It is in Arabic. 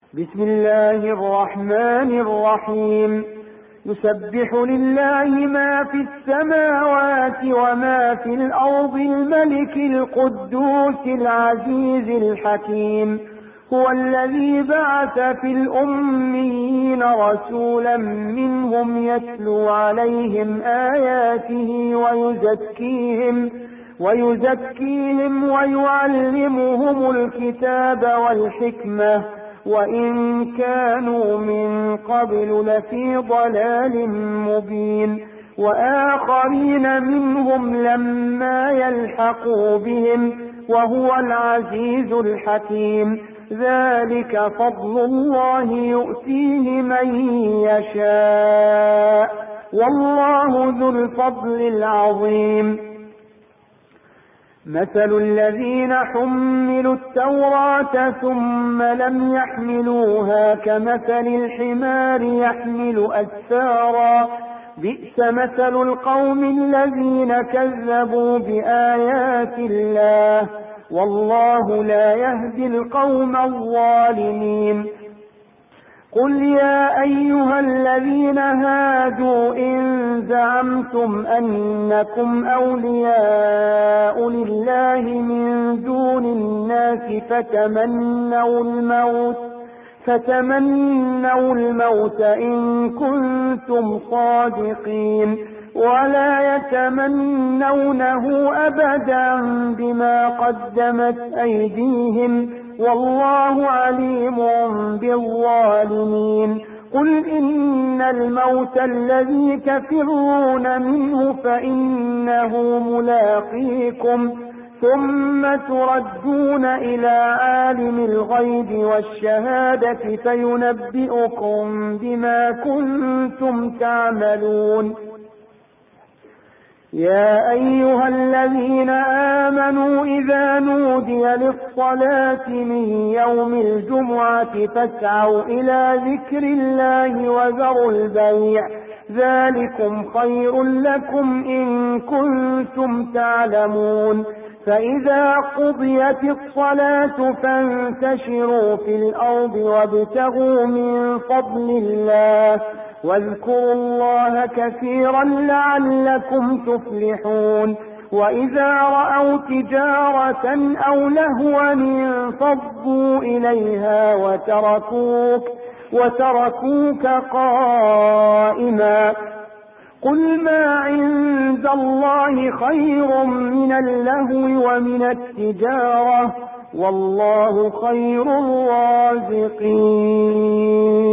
بسم الله الرحمن الرحيم. يسبح لله ما في السماوات وما في الأرض الملك القدوس العزيز الحكيم. هو الذي بعث في الأميين رسولا منهم يتلو عليهم آياته ويزكيهم ويعلمهم الكتاب والحكمة وإن كانوا من قبل لفي ضلال مبين. وآخرين منهم لما يلحقوا بهم وهو العزيز الحكيم. ذلك فضل الله يؤتيه من يشاء والله ذو الفضل العظيم. مثل الذين حملوا التوراة ثم لم يحملوها كمثل الحمار يحمل أسفارا بئس مثل القوم الذين كذبوا بآيات الله والله لا يهدي القوم الظالمين. قل يا أيها الذين هادوا إن زعمتم أنكم أولياء لله من دون الناس فتمنوا الموت إن كنتم صادقين ولا يتمنونه أبدا بما قدمت أيديهم والله عليم بالظالمين. قل إن الموت الذي تفرون منه فإنه ملاقيكم ثم تردون إلى عالم الغيب والشهادة فينبئكم بما كنتم تعملون. يا أيها الذين آمنوا إذا نودي للصلاة من يوم الجمعة فاسعوا إلى ذكر الله وذروا البيع ذلكم خير لكم إن كنتم تعلمون. فإذا قضيت الصلاة فانتشروا في الأرض وابتغوا من فضل الله واذكروا الله كثيرا لعلكم تفلحون. وإذا رأوا تجارة أو لهوا انفضوا إليها وتركوك قائما. قل ما عند الله خير من اللهو ومن التجارة والله خير الرازقين.